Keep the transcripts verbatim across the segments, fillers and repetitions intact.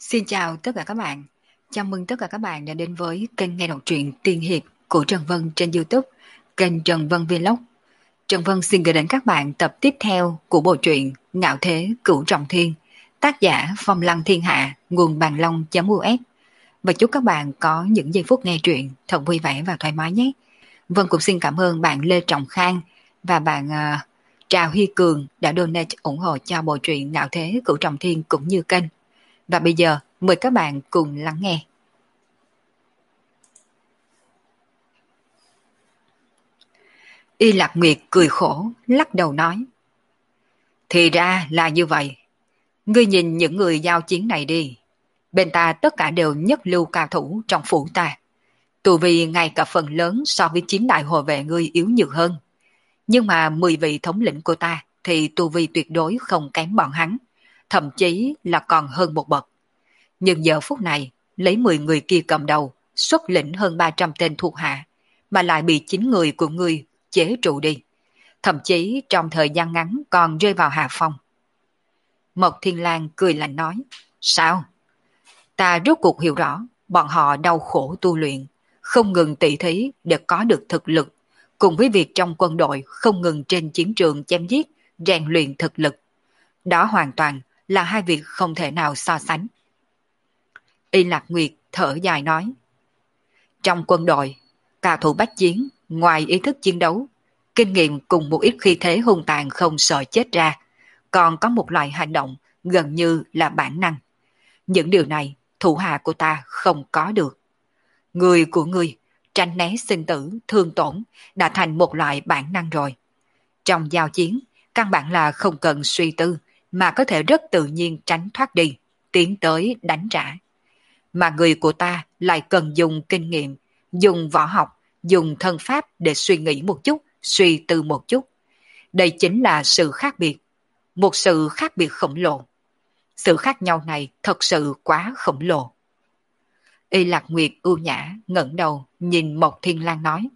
Xin chào tất cả các bạn. Chào mừng tất cả các bạn đã đến với kênh nghe đọc truyện tiên hiệp của Trần Vân trên YouTube, kênh Trần Vân Vlog. Trần Vân xin gửi đến các bạn tập tiếp theo của bộ truyện Ngạo Thế Cửu Trọng Thiên, tác giả Phong Lăng Thiên Hạ, nguồn bàn long.us. Và chúc các bạn có những giây phút nghe truyện thật vui vẻ và thoải mái nhé. Vân cũng xin cảm ơn bạn Lê Trọng Khang và bạn uh, Trào Hy Cường đã donate ủng hộ cho bộ truyện Ngạo Thế Cửu Trọng Thiên cũng như kênh. Và bây giờ mời các bạn cùng lắng nghe. Y Lạc Nguyệt cười khổ, lắc đầu nói. Thì ra là như vậy. Ngươi nhìn những người giao chiến này đi. Bên ta tất cả đều nhất lưu cao thủ trong phủ ta. Tù vì ngay cả phần lớn so với chín đại hộ vệ ngươi yếu nhược hơn. Nhưng mà mười vị thống lĩnh của ta thì tu vi tuyệt đối không kém bọn hắn. Thậm chí là còn hơn một bậc. Nhưng giờ phút này, lấy mười người kia cầm đầu, xuất lĩnh hơn ba trăm tên thuộc hạ, mà lại bị chín người của ngươi chế trụ đi. Thậm chí trong thời gian ngắn còn rơi vào hạ phong. Mộc Thiên Lang cười lạnh nói, sao? Ta rốt cuộc hiểu rõ, bọn họ đau khổ tu luyện, không ngừng tỉ thí để có được thực lực, cùng với việc trong quân đội không ngừng trên chiến trường chém giết, rèn luyện thực lực. Đó hoàn toàn là hai việc không thể nào so sánh. Y Lạc Nguyệt thở dài nói. Trong quân đội, cao thủ bách chiến, ngoài ý thức chiến đấu, kinh nghiệm cùng một ít khí thế hung tàn không sợ chết ra, còn có một loại hành động gần như là bản năng. Những điều này, thủ hạ của ta không có được. Người của ngươi, tránh né sinh tử, thương tổn, đã thành một loại bản năng rồi. Trong giao chiến, căn bản là không cần suy tư, mà có thể rất tự nhiên tránh thoát đi, tiến tới đánh trả. Mà người của ta lại cần dùng kinh nghiệm, dùng võ học, dùng thân pháp để suy nghĩ một chút, suy tư một chút. Đây chính là sự khác biệt, một sự khác biệt khổng lồ. Sự khác nhau này thật sự quá khổng lồ. Y Lạc Nguyệt ưu nhã ngẩng đầu nhìn Mộc Thiên Lang nói.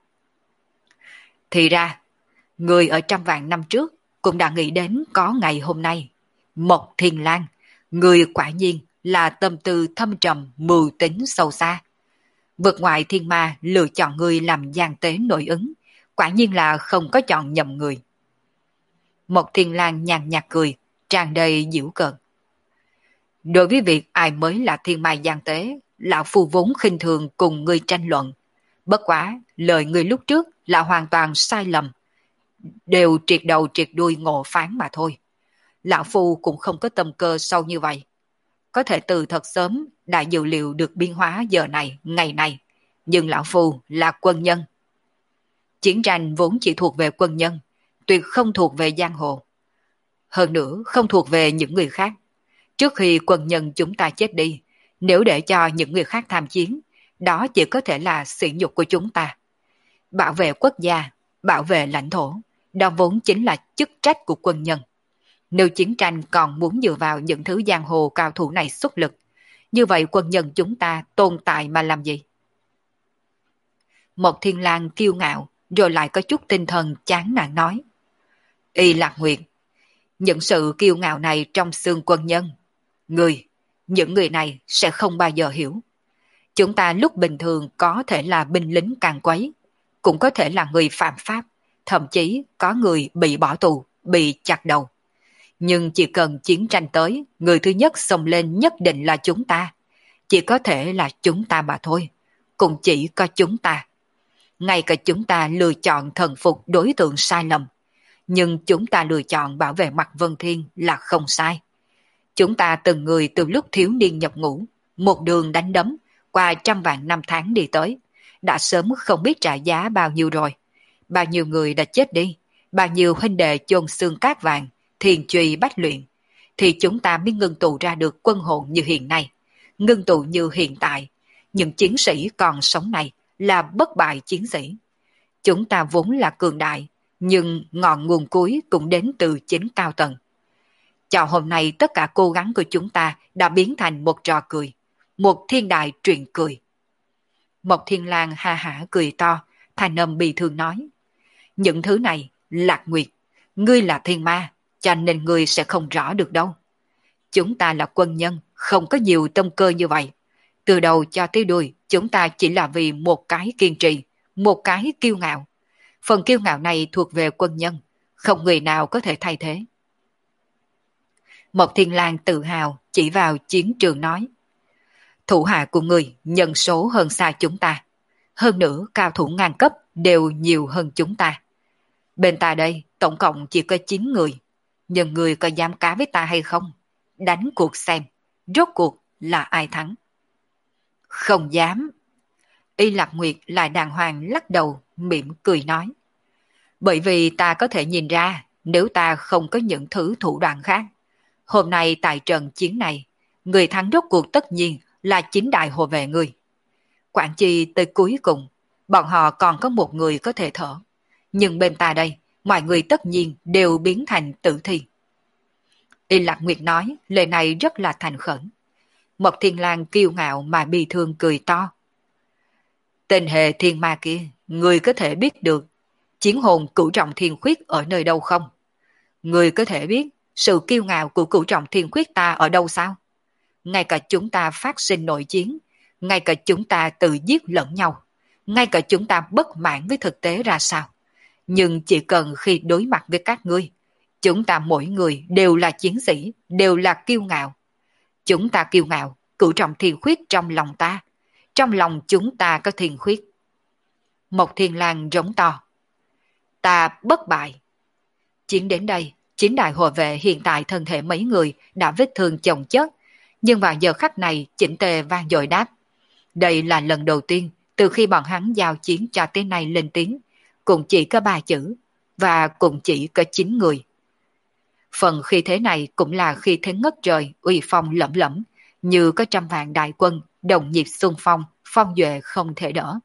Thì ra, người ở trăm vạn năm trước cũng đã nghĩ đến có ngày hôm nay. Mộc Thiên Lang, người quả nhiên là tâm tư thâm trầm, mưu tính sâu xa. Vượt ngoại thiên ma lựa chọn người làm gian tế nội ứng, quả nhiên là không có chọn nhầm người. Mộc Thiên Lang nhàn nhạt cười, tràn đầy giễu cợt. Đối với việc ai mới là thiên ma gian tế, lão phu vốn khinh thường cùng ngươi tranh luận. Bất quá, lời ngươi lúc trước là hoàn toàn sai lầm, đều triệt đầu triệt đuôi ngộ phán mà thôi. Lão phu cũng không có tâm cơ sâu như vậy. Có thể từ thật sớm đã dự liệu được biến hóa giờ này, ngày này. Nhưng lão phu là quân nhân. Chiến tranh vốn chỉ thuộc về quân nhân, tuyệt không thuộc về giang hồ. Hơn nữa không thuộc về những người khác. Trước khi quân nhân chúng ta chết đi, nếu để cho những người khác tham chiến, đó chỉ có thể là sỉ nhục của chúng ta. Bảo vệ quốc gia, bảo vệ lãnh thổ, đó vốn chính là chức trách của quân nhân. Nếu chiến tranh còn muốn dựa vào những thứ giang hồ cao thủ này xuất lực, như vậy quân nhân chúng ta tồn tại mà làm gì? Mộc Thiên Lang kiêu ngạo, rồi lại có chút tinh thần chán nản nói. Y Lạc Nguyệt, những sự kiêu ngạo này trong xương quân nhân, người, những người này sẽ không bao giờ hiểu. Chúng ta lúc bình thường có thể là binh lính càn quấy, cũng có thể là người phạm pháp, thậm chí có người bị bỏ tù, bị chặt đầu. Nhưng chỉ cần chiến tranh tới, người thứ nhất xông lên nhất định là chúng ta. Chỉ có thể là chúng ta mà thôi. Cũng chỉ có chúng ta. Ngay cả chúng ta lựa chọn thần phục đối tượng sai lầm. Nhưng chúng ta lựa chọn bảo vệ mặt Vân Thiên là không sai. Chúng ta từng người từ lúc thiếu niên nhập ngũ, một đường đánh đấm, qua trăm vạn năm tháng đi tới, đã sớm không biết trả giá bao nhiêu rồi. Bao nhiêu người đã chết đi, bao nhiêu huynh đệ chôn xương cát vàng, thiền truy bách luyện, thì chúng ta mới ngưng tụ ra được quân hồn như hiện nay, ngưng tụ như hiện tại. Những chiến sĩ còn sống này là bất bại chiến sĩ. Chúng ta vốn là cường đại, nhưng ngọn nguồn cuối cũng đến từ chính cao tầng. Chào hôm nay tất cả cố gắng của chúng ta đã biến thành một trò cười, một thiên đại truyện cười. Mộc Thiên Lang ha hả cười to, thanh âm bi thương nói. Những thứ này, Lạc Nguyệt, ngươi là thiên ma, cho nên ngươi sẽ không rõ được đâu. Chúng ta là quân nhân, không có nhiều tâm cơ như vậy. Từ đầu cho tới đuôi, chúng ta chỉ là vì một cái kiên trì, một cái kiêu ngạo. Phần kiêu ngạo này thuộc về quân nhân, không người nào có thể thay thế. Mộc Thiên Lang tự hào chỉ vào chiến trường nói. Thủ hạ của người nhân số hơn xa chúng ta. Hơn nữa cao thủ ngang cấp đều nhiều hơn chúng ta. Bên ta đây tổng cộng chỉ có chín người. Nhưng người có dám cá với ta hay không? Đánh cuộc xem, rốt cuộc là ai thắng? Không dám. Y Lạc Nguyệt lại đàng hoàng lắc đầu, mỉm cười nói. Bởi vì ta có thể nhìn ra, nếu ta không có những thứ thủ đoạn khác, hôm nay tại trận chiến này, người thắng rốt cuộc tất nhiên là chính đại hộ vệ người. Quảng Chi tới cuối cùng, bọn họ còn có một người có thể thở. Nhưng bên ta đây, mọi người tất nhiên đều biến thành tử thi. Y Lạc Nguyệt nói, lời này rất là thành khẩn. Mộc Thiên Lang kiêu ngạo mà bi thương cười to. Tên hệ thiên ma kia, người có thể biết được chiến hồn cửu trọng thiên khuyết ở nơi đâu không? Người có thể biết sự kiêu ngạo của cửu trọng thiên khuyết ta ở đâu sao? Ngay cả chúng ta phát sinh nội chiến, ngay cả chúng ta tự giết lẫn nhau, ngay cả chúng ta bất mãn với thực tế ra sao. Nhưng chỉ cần khi đối mặt với các ngươi, chúng ta mỗi người đều là chiến sĩ, đều là kiêu ngạo. Chúng ta kiêu ngạo, cửu trọng thiên khuyết trong lòng ta. Trong lòng chúng ta có thiên khuyết. Mộc Thiên Lang rống to. Ta bất bại. Chiến đến đây, chính đại hộ vệ hiện tại thân thể mấy người đã vết thương chồng chất, nhưng vào giờ khắc này chỉnh tề vang dội đáp. Đây là lần đầu tiên từ khi bọn hắn giao chiến cho tới nay lên tiếng, cũng chỉ có ba chữ, và cũng chỉ có chín người. Phần khi thế này cũng là khi thế ngất trời, uy phong lẫm lẫm, như có trăm vạn đại quân, đồng nhịp xung phong, phong duệ không thể đỡ.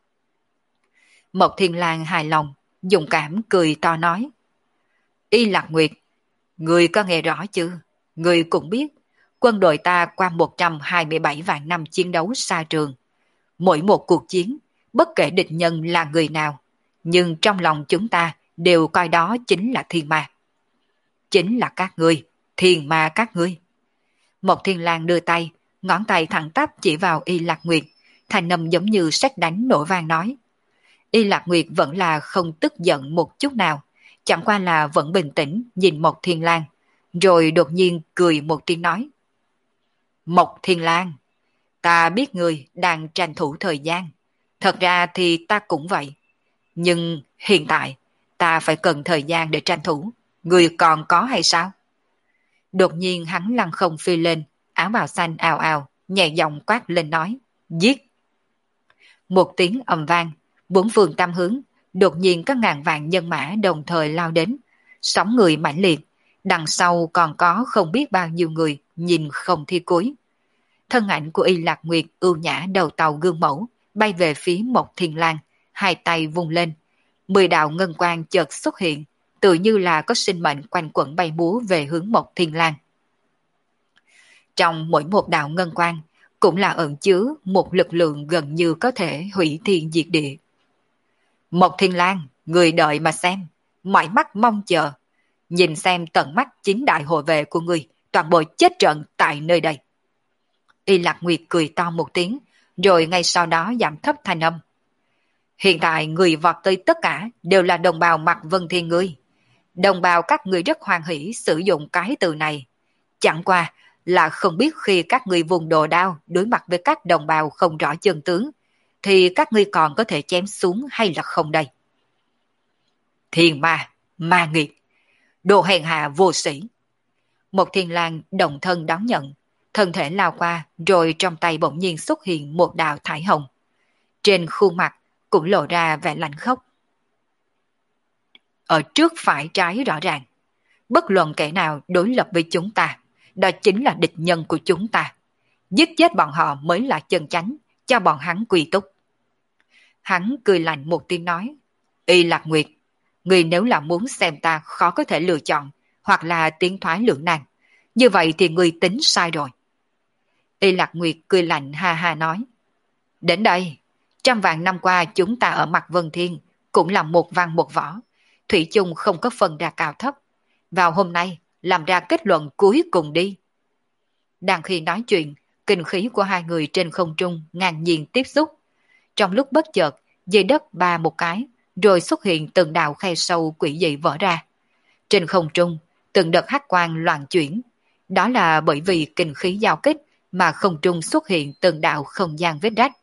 Mộc Thiên Lang hài lòng, dùng cảm cười to nói. Y Lạc Nguyệt, người có nghe rõ chưa? Người cũng biết, quân đội ta qua một trăm hai mươi bảy vạn năm chiến đấu xa trường. Mỗi một cuộc chiến, bất kể địch nhân là người nào, nhưng trong lòng chúng ta đều coi đó chính là thiên ma. Chính là các ngươi, thiên ma các ngươi. Mộc Thiên Lang đưa tay, ngón tay thẳng tắp chỉ vào Y Lạc Nguyệt, thanh âm giống như sét đánh nổ vang nói. Y Lạc Nguyệt vẫn là không tức giận một chút nào, chẳng qua là vẫn bình tĩnh nhìn Mộc Thiên Lang, rồi đột nhiên cười một tiếng nói. Mộc Thiên Lang, ta biết người đang tranh thủ thời gian, thật ra thì ta cũng vậy. Nhưng hiện tại, ta phải cần thời gian để tranh thủ, người còn có hay sao? Đột nhiên hắn lăng không phi lên, áo bào xanh ào ào, nhẹ giọng quát lên nói, giết. Một tiếng ầm vang, bốn phương tam hướng, đột nhiên các ngàn vạn nhân mã đồng thời lao đến, sóng người mãnh liệt, đằng sau còn có không biết bao nhiêu người nhìn không thi cuối. Thân ảnh của Y Lạc Nguyệt ưu nhã đầu tàu gương mẫu, bay về phía Mộc Thiên Lang, hai tay vung lên, mười đạo ngân quang chợt xuất hiện, tự như là có sinh mệnh quanh quẩn bay múa về hướng Mộc Thiên Lang. Trong mỗi một đạo ngân quang cũng là ẩn chứa một lực lượng gần như có thể hủy thiên diệt địa. Mộc Thiên Lang, người đợi mà xem, mỏi mắt mong chờ, nhìn xem tận mắt chính đại hộ vệ của người toàn bộ chết trận tại nơi đây. Y Lạc Nguyệt cười to một tiếng, rồi ngay sau đó giảm thấp thanh âm. Hiện tại người vọt tới tất cả đều là đồng bào Mạc Vân Thiên ngươi. Đồng bào các người rất hoan hỷ sử dụng cái từ này. Chẳng qua là không biết khi các người vùng đồ đao đối mặt với các đồng bào không rõ chân tướng, thì các ngươi còn có thể chém xuống hay là không đây? Thiên ma, ma nghiệt, đồ hèn hạ vô sĩ. Một Thiên Lang đồng thân đón nhận, thân thể lao qua, rồi trong tay bỗng nhiên xuất hiện một đạo thải hồng. Trên khuôn mặt cũng lộ ra vẻ lạnh khốc. Ở trước phải trái rõ ràng, bất luận kẻ nào đối lập với chúng ta, đó chính là địch nhân của chúng ta. Giết chết bọn họ mới là chân chánh, cho bọn hắn quỳ túc. Hắn cười lạnh một tiếng nói, Y Lạc Nguyệt, người nếu là muốn xem ta khó có thể lựa chọn, hoặc là tiến thoái lưỡng nan, như vậy thì người tính sai rồi. Y Lạc Nguyệt cười lạnh ha ha nói, đến đây, trăm vạn năm qua chúng ta ở Mạc Vân Thiên cũng là một văn một võ, thủy chung không có phần ra cao thấp. Vào hôm nay, làm ra kết luận cuối cùng đi. Đang khi nói chuyện, kinh khí của hai người trên không trung ngang nhiên tiếp xúc. Trong lúc bất chợt, dưới đất ba một cái, rồi xuất hiện từng đạo khe sâu quỷ dị vỡ ra. Trên không trung, từng đợt hắc quang loạn chuyển. Đó là bởi vì kinh khí giao kích mà không trung xuất hiện từng đạo không gian vết rách.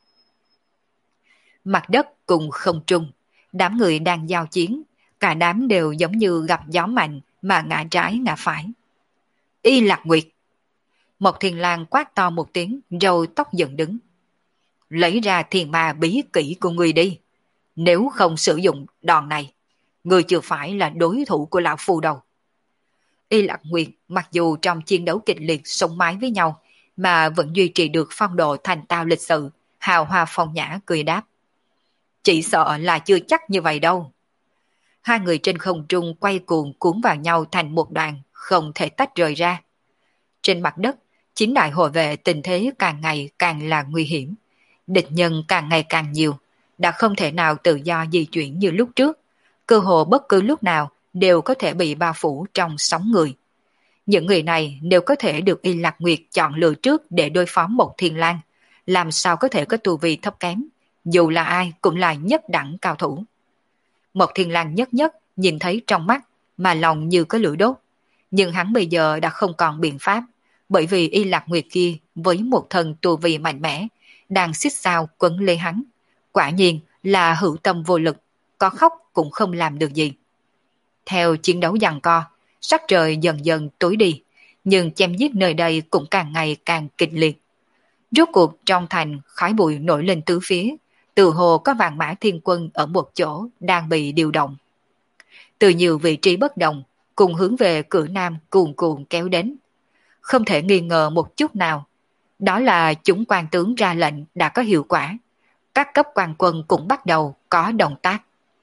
Mặt đất cùng không trung, đám người đang giao chiến, cả đám đều giống như gặp gió mạnh mà ngã trái ngã phải. Y Lạc Nguyệt! Một Thiên Lang quát to một tiếng rồi tóc dựng đứng. Lấy ra thiên ma bí kỹ của người đi. Nếu không sử dụng đòn này, người chưa phải là đối thủ của lão phu đâu. Y Lạc Nguyệt mặc dù trong chiến đấu kịch liệt sống mái với nhau mà vẫn duy trì được phong độ thành tao lịch sự, hào hoa phong nhã cười đáp. Chỉ sợ là chưa chắc như vậy đâu. Hai người trên không trung quay cuồng cuốn vào nhau thành một đoàn, không thể tách rời ra. Trên mặt đất, chín đại hộ vệ tình thế càng ngày càng là nguy hiểm. Địch nhân càng ngày càng nhiều, đã không thể nào tự do di chuyển như lúc trước. Cơ hồ bất cứ lúc nào đều có thể bị bao phủ trong sóng người. Những người này đều có thể được Y Lạc Nguyệt chọn lựa trước để đối phó một Thiên Lang, làm sao có thể có tu vi thấp kém, dù là ai cũng là nhất đẳng cao thủ. Một Thiên Lang nhất nhất nhìn thấy trong mắt mà lòng như có lửa đốt, nhưng hắn bây giờ đã không còn biện pháp, bởi vì Y Lạc Nguyệt kia với một thần tu vi mạnh mẽ đang xích sao quấn lấy hắn, quả nhiên là hữu tâm vô lực, có khóc cũng không làm được gì. Theo chiến đấu giằng co, sắc trời dần dần tối đi, nhưng chém giết nơi đây cũng càng ngày càng kịch liệt. Rốt cuộc trong thành khói bụi nổi lên tứ phía, từ hồ có vạn mã thiên quân ở một chỗ đang bị điều động. Từ nhiều vị trí bất đồng, cùng hướng về cửa nam cuồn cuộn kéo đến. Không thể nghi ngờ một chút nào, đó là chúng quan tướng ra lệnh đã có hiệu quả. Các cấp quan quân cũng bắt đầu có động tác.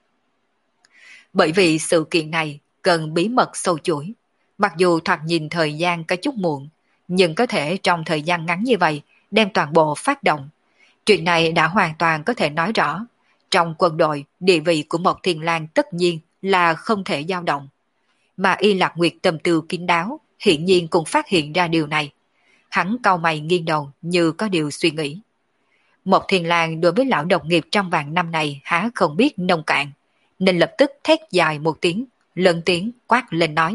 Bởi vì sự kiện này cần bí mật sâu chuỗi, mặc dù thoạt nhìn thời gian có chút muộn, nhưng có thể trong thời gian ngắn như vậy đem toàn bộ phát động. Chuyện này đã hoàn toàn có thể nói rõ, trong quân đội địa vị của một Thiên Lang tất nhiên là không thể dao động. Mà Y Lạc Nguyệt tâm tư kín đáo, hiển nhiên cũng phát hiện ra điều này. Hắn cau mày nghiêng đầu như có điều suy nghĩ. Một Thiên Lang đối với lão đồng nghiệp trong vạn năm này há không biết nông cạn, nên lập tức thét dài một tiếng, lớn tiếng quát lên nói.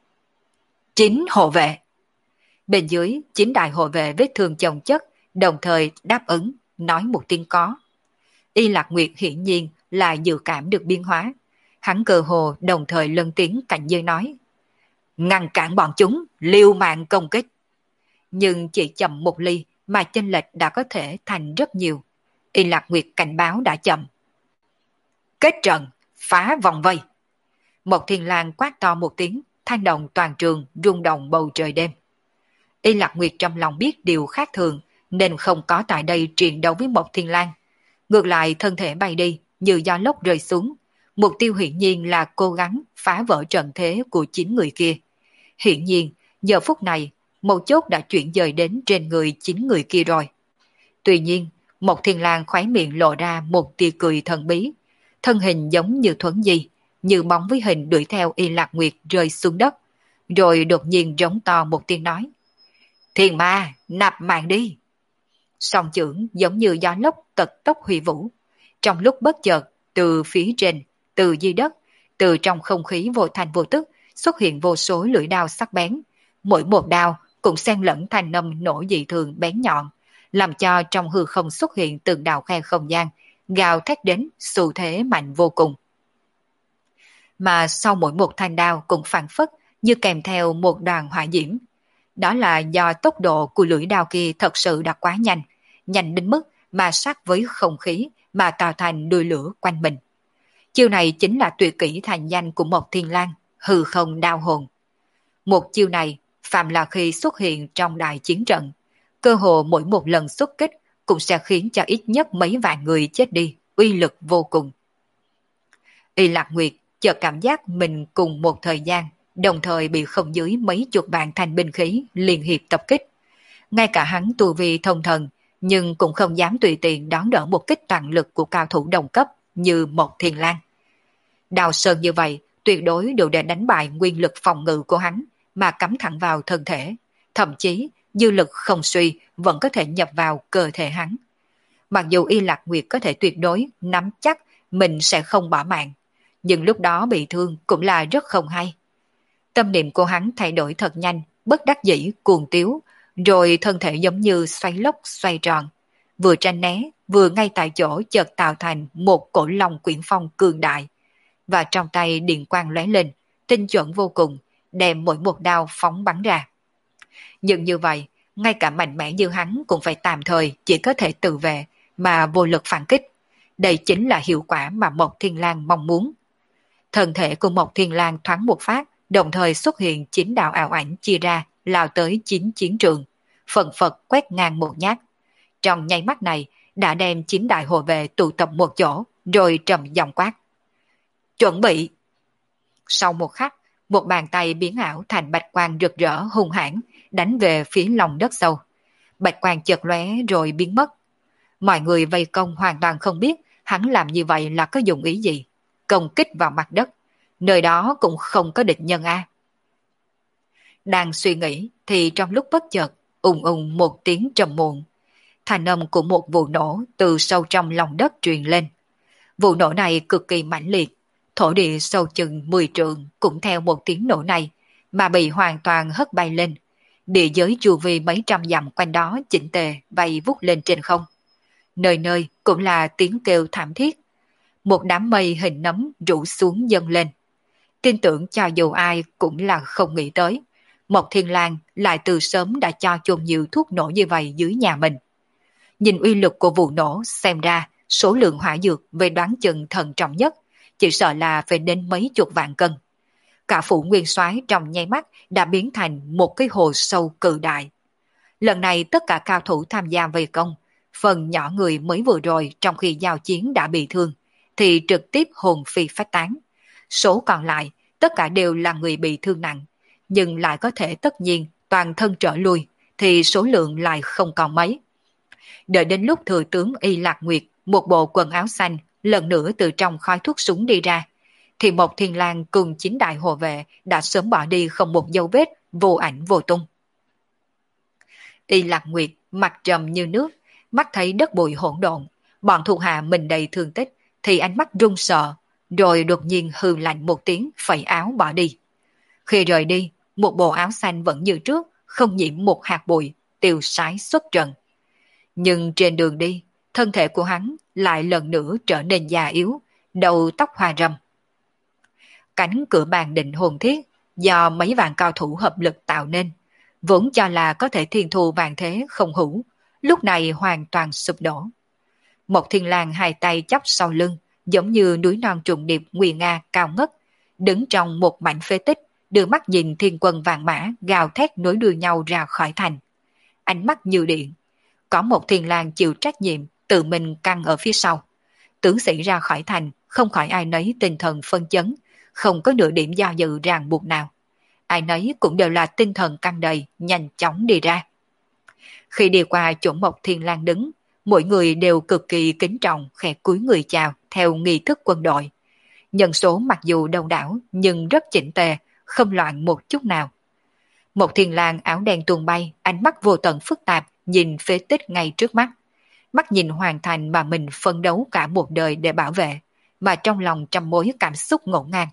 Chính hộ vệ! Bên dưới, chính đại hộ vệ vết thương chồng chất, đồng thời đáp ứng, nói một tiếng có. Y Lạc Nguyệt hiển nhiên là dự cảm được biến hóa. Hắn cơ hồ đồng thời lớn tiếng cảnh giới nói. Ngăn cản bọn chúng, liều mạng công kích. Nhưng chỉ chậm một ly mà chênh lệch đã có thể thành rất nhiều. Y Lạc Nguyệt cảnh báo đã chậm. Kết trận, phá vòng vây. Một Thiên Lang quát to một tiếng, thanh động toàn trường, rung động bầu trời đêm. Y Lạc Nguyệt trong lòng biết điều khác thường, nên không có tại đây chiến đấu với một Thiên Lang. Ngược lại thân thể bay đi, như gió lốc rơi xuống. Mục tiêu hiển nhiên là cố gắng phá vỡ trận thế của chín người kia. Hiển nhiên, giờ phút này, một chốt đã chuyển dời đến trên người chín người kia rồi. Tuy nhiên, một Thiên Lang khóe miệng lộ ra một tia cười thần bí. Thân hình giống như thuấn di, như bóng với hình đuổi theo Y Lạc Nguyệt rơi xuống đất. Rồi đột nhiên rống to một tiếng nói. Thiên ma, nạp mạng đi! Song chưởng giống như gió lốc tật tốc huy vũ. Trong lúc bất chợt, từ phía trên, từ dưới đất, từ trong không khí vô thành vô tức, xuất hiện vô số lưỡi đao sắc bén. Mỗi một đao cũng xen lẫn thanh âm nổ dị thường bén nhọn, làm cho trong hư không xuất hiện từng đạo khe không gian, gào thét đến xu thế mạnh vô cùng. Mà sau mỗi một thanh đao cũng phản phất như kèm theo một đoàn hỏa diễm. Đó là do tốc độ của lưỡi đao kia thật sự đã quá nhanh, nhanh đến mức mà sát với không khí mà tạo thành đuôi lửa quanh mình. Chiêu này chính là tuyệt kỹ thành danh của một Thiên Lang, hư không đao hồn. Một chiêu này, phạm là khi xuất hiện trong đại chiến trận, cơ hồ mỗi một lần xuất kích cũng sẽ khiến cho ít nhất mấy vạn người chết đi, uy lực vô cùng. Y Lạc Nguyệt chợt cảm giác mình cùng một thời gian, đồng thời bị không dưới mấy chục vạn thanh binh khí liên hiệp tập kích. Ngay cả hắn tu vi thông thần, nhưng cũng không dám tùy tiện đón đỡ một kích toàn lực của cao thủ đồng cấp như một Thiên Lang. Đào sơn như vậy, tuyệt đối đủ để đánh bại nguyên lực phòng ngự của hắn, mà cắm thẳng vào thân thể, thậm chí dư lực không suy vẫn có thể nhập vào cơ thể hắn. Mặc dù Y Lạc Nguyệt có thể tuyệt đối nắm chắc mình sẽ không bỏ mạng, nhưng lúc đó bị thương cũng là rất không hay. Tâm niệm của hắn thay đổi thật nhanh, bất đắc dĩ cuồng tiếu, rồi thân thể giống như xoay lốc xoay tròn, vừa tranh né, vừa ngay tại chỗ chợt tạo thành một cổ long quyển phong cường đại, và trong tay điện quang lóe lên, tinh chuẩn vô cùng, đem mỗi một đao phóng bắn ra. Nhưng như vậy, ngay cả mạnh mẽ như hắn cũng phải tạm thời chỉ có thể tự vệ mà vô lực phản kích. Đây chính là hiệu quả mà Mộc Thiên Lang mong muốn. Thân thể của Mộc Thiên Lang thoáng một phát, đồng thời xuất hiện chín đạo ảo ảnh chia ra, lao tới chín chiến trường, phần phật quét ngang một nhát. Trong nháy mắt này, đã đem chín đại hộ vệ tụ tập một chỗ, rồi trầm giọng quát. Chuẩn bị! Sau một khắc, một bàn tay biến ảo thành bạch quang rực rỡ hung hãn, đánh về phía lòng đất sâu. Bạch quang chợt lóe rồi biến mất. Mọi người vây công hoàn toàn không biết hắn làm như vậy là có dụng ý gì. Công kích vào mặt đất, nơi đó cũng không có địch nhân a. Đang suy nghĩ thì trong lúc bất chợt, ùng ùng một tiếng trầm muộn. Thanh âm của một vụ nổ từ sâu trong lòng đất truyền lên. Vụ nổ này cực kỳ mãnh liệt, thổ địa sâu chừng mười trượng cũng theo một tiếng nổ này mà bị hoàn toàn hất bay lên. Địa giới chu vi mấy trăm dặm quanh đó chỉnh tề bay vút lên trên không. Nơi nơi cũng là tiếng kêu thảm thiết. Một đám mây hình nấm rủ xuống dâng lên. Tin tưởng cho dù ai cũng là không nghĩ tới, Mộc Thiên Lang lại từ sớm đã cho chôn nhiều thuốc nổ như vậy dưới nhà mình. Nhìn uy lực của vụ nổ, xem ra số lượng hỏa dược về đoán chừng thần trọng nhất, chỉ sợ là phải đến mấy chục vạn cân. Cả phủ nguyên soái trong nháy mắt đã biến thành một cái hồ sâu cự đại. Lần này tất cả cao thủ tham gia vây công, phần nhỏ người mới vừa rồi trong khi giao chiến đã bị thương, thì trực tiếp hồn phi phách tán. Số còn lại, tất cả đều là người bị thương nặng, nhưng lại có thể tất nhiên toàn thân trở lui, thì số lượng lại không còn mấy. Đợi đến lúc thừa tướng Y Lạc Nguyệt, một bộ quần áo xanh, lần nữa từ trong khói thuốc súng đi ra, thì Mộc Thiên Lang cùng chín đại hộ vệ đã sớm bỏ đi không một dấu vết, vô ảnh vô tung. Y Lạc Nguyệt mặt trầm như nước, mắt thấy đất bụi hỗn độn, bọn thuộc hạ mình đầy thương tích, thì ánh mắt run sợ, rồi đột nhiên hừ lạnh một tiếng phẩy áo bỏ đi. Khi rời đi, một bộ áo xanh vẫn như trước, không nhiễm một hạt bụi, tiêu sái xuất trần. Nhưng trên đường đi, thân thể của hắn lại lần nữa trở nên già yếu, đầu tóc hoa râm. Cánh cửa bàn định hồn thiết do mấy vạn cao thủ hợp lực tạo nên, vốn cho là có thể thiên thu vạn thế không hữu, lúc này hoàn toàn sụp đổ. Mộc Thiên Lang hai tay chắp sau lưng, giống như núi non trùng điệp nguy nga cao ngất, đứng trong một mảnh phế tích, đưa mắt nhìn thiên quân vạn mã gào thét nối đuôi nhau ra khỏi thành. Ánh mắt như điện, có một Thiên Lang chịu trách nhiệm tự mình căng ở phía sau. Tướng sĩ ra khỏi thành, không khỏi ai nấy tinh thần phân chấn, không có nửa điểm do dự ràng buộc nào. Ai nấy cũng đều là tinh thần căng đầy, nhanh chóng đi ra. Khi đi qua chỗ Mộc Thiên Lang đứng, mỗi người đều cực kỳ kính trọng, khẽ cúi người chào theo nghi thức quân đội. Nhân số mặc dù đông đảo nhưng rất chỉnh tề, không loạn một chút nào. Mộc Thiên Lang áo đen tuôn bay, ánh mắt vô tận phức tạp, nhìn phế tích ngay trước mắt. Mắt nhìn hoàn thành mà mình phân đấu cả một đời để bảo vệ, mà trong lòng trăm mối cảm xúc ngổn ngang.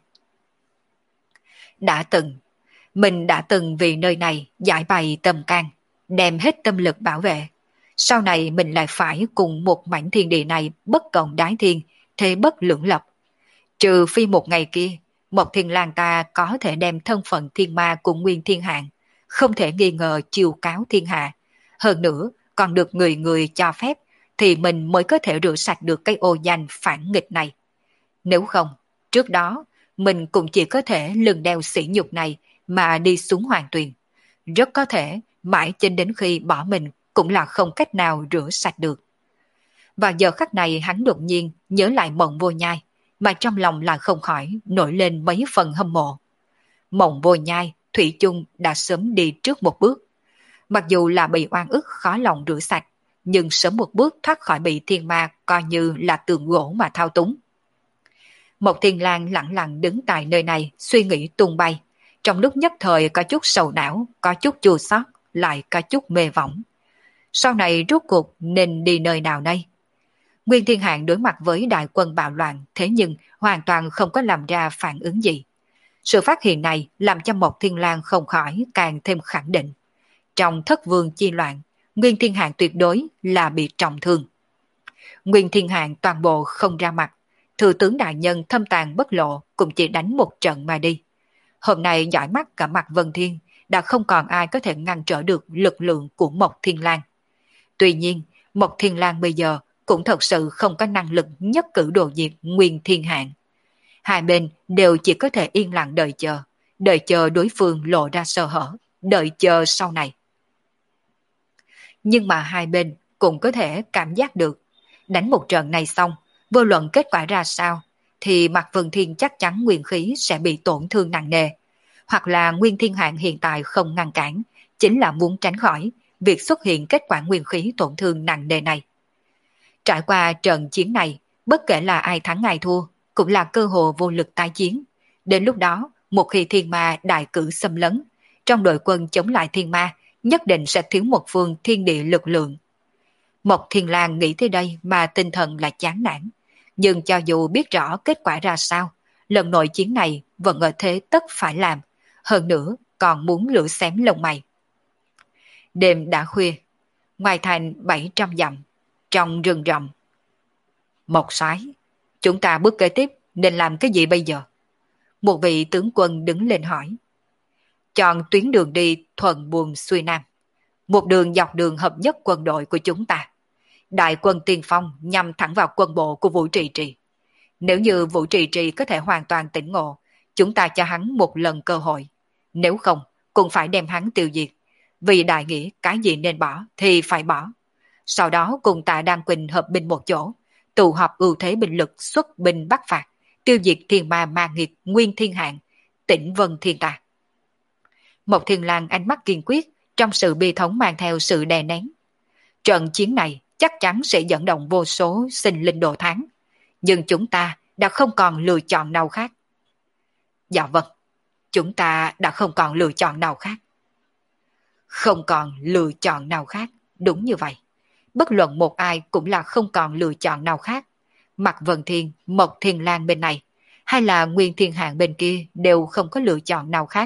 Đã từng, mình đã từng vì nơi này giải bày tâm can, đem hết tâm lực bảo vệ. Sau này mình lại phải cùng một mảnh thiên địa này bất cộng đái thiên, thế bất lưỡng lập. Trừ phi một ngày kia, Mộc Thiên Lang ta có thể đem thân phận thiên ma cùng nguyên thiên hạng, không thể nghi ngờ chiêu cáo thiên hạ. Hơn nữa, còn được người người cho phép, thì mình mới có thể rửa sạch được cái ô danh phản nghịch này. Nếu không, trước đó, mình cũng chỉ có thể lưng đeo sỉ nhục này mà đi xuống hoàng tuyền. Rất có thể, mãi cho đến khi bỏ mình cũng là không cách nào rửa sạch được. Vào giờ khắc này hắn đột nhiên nhớ lại Mộng Vô Nhai, mà trong lòng là không khỏi nổi lên mấy phần hâm mộ. Mộng Vô Nhai, thủy chung đã sớm đi trước một bước. Mặc dù là bị oan ức khó lòng rửa sạch, nhưng sớm một bước thoát khỏi bị thiên ma coi như là tường gỗ mà thao túng. Mộc Thiên Lang lặng lặng đứng tại nơi này suy nghĩ tung bay, trong lúc nhất thời có chút sầu não, có chút chua xót. lại có chút mê võng. Sau này rốt cuộc nên đi nơi nào đây? Nguyên Thiên Hạng đối mặt với đại quân bạo loạn, thế nhưng hoàn toàn không có làm ra phản ứng gì. Sự phát hiện này làm cho Mộc Thiên Lang không khỏi càng thêm khẳng định. Trong thất vương chi loạn, Nguyên Thiên Hạng tuyệt đối là bị trọng thương. Nguyên Thiên Hạng toàn bộ không ra mặt, thừa tướng đại nhân thâm tàn bất lộ cũng chỉ đánh một trận mà đi. Hôm nay giỏi mắt cả mặt Vân Thiên, đã không còn ai có thể ngăn trở được lực lượng của Mộc Thiên Lang. Tuy nhiên, Mộc Thiên Lang bây giờ cũng thật sự không có năng lực nhất cử đồ diệt Nguyên Thiên Hạng. Hai bên đều chỉ có thể yên lặng đợi chờ, đợi chờ đối phương lộ ra sơ hở, đợi chờ sau này. Nhưng mà hai bên cũng có thể cảm giác được, đánh một trận này xong, vô luận kết quả ra sao, thì Mạc Vân Thiên chắc chắn nguyên khí sẽ bị tổn thương nặng nề. Hoặc là Nguyên Thiên Hạng hiện tại không ngăn cản, chính là muốn tránh khỏi việc xuất hiện kết quả nguyên khí tổn thương nặng nề này. Trải qua trận chiến này, bất kể là ai thắng ai thua, cũng là cơ hội vô lực tái chiến. Đến lúc đó, một khi thiên ma đại cử xâm lấn, trong đội quân chống lại thiên ma, nhất định sẽ thiếu một phương thiên địa lực lượng. Mộc Thiên Lang nghĩ tới đây mà tinh thần là chán nản. Nhưng cho dù biết rõ kết quả ra sao, lần nội chiến này vẫn ở thế tất phải làm. Hơn nữa còn muốn lửa xém lông mày. Đêm đã khuya, ngoài thành bảy trăm dặm, trong rừng rậm. Mộc soái, chúng ta bước kế tiếp nên làm cái gì bây giờ? Một vị tướng quân đứng lên hỏi. Chọn tuyến đường đi thuận buồm xuôi nam. Một đường dọc đường hợp nhất quân đội của chúng ta. Đại quân tiên phong nhằm thẳng vào quân bộ của Vũ Trì Trì. Nếu như Vũ Trì Trì có thể hoàn toàn tỉnh ngộ, chúng ta cho hắn một lần cơ hội. Nếu không, cũng phải đem hắn tiêu diệt. Vì đại nghĩa cái gì nên bỏ thì phải bỏ. Sau đó cùng Tạ Đan Quỳnh hợp binh một chỗ, tụ họp ưu thế binh lực xuất binh bắc phạt, tiêu diệt thiên ma ma nghiệt Nguyên Thiên Hạng, Tĩnh Vân Thiên ta. Mộc Thiên Lang ánh mắt kiên quyết, trong sự bi thống mang theo sự đè nén. Trận chiến này chắc chắn sẽ dẫn động vô số sinh linh đồ thắng, nhưng chúng ta đã không còn lựa chọn nào khác. Dạ vâng, chúng ta đã không còn lựa chọn nào khác. Không còn lựa chọn nào khác, đúng như vậy. Bất luận một ai cũng là không còn lựa chọn nào khác. Mạc Vân Thiên, Mộc Thiên Lang bên này, hay là Nguyên Thiên Hạng bên kia đều không có lựa chọn nào khác.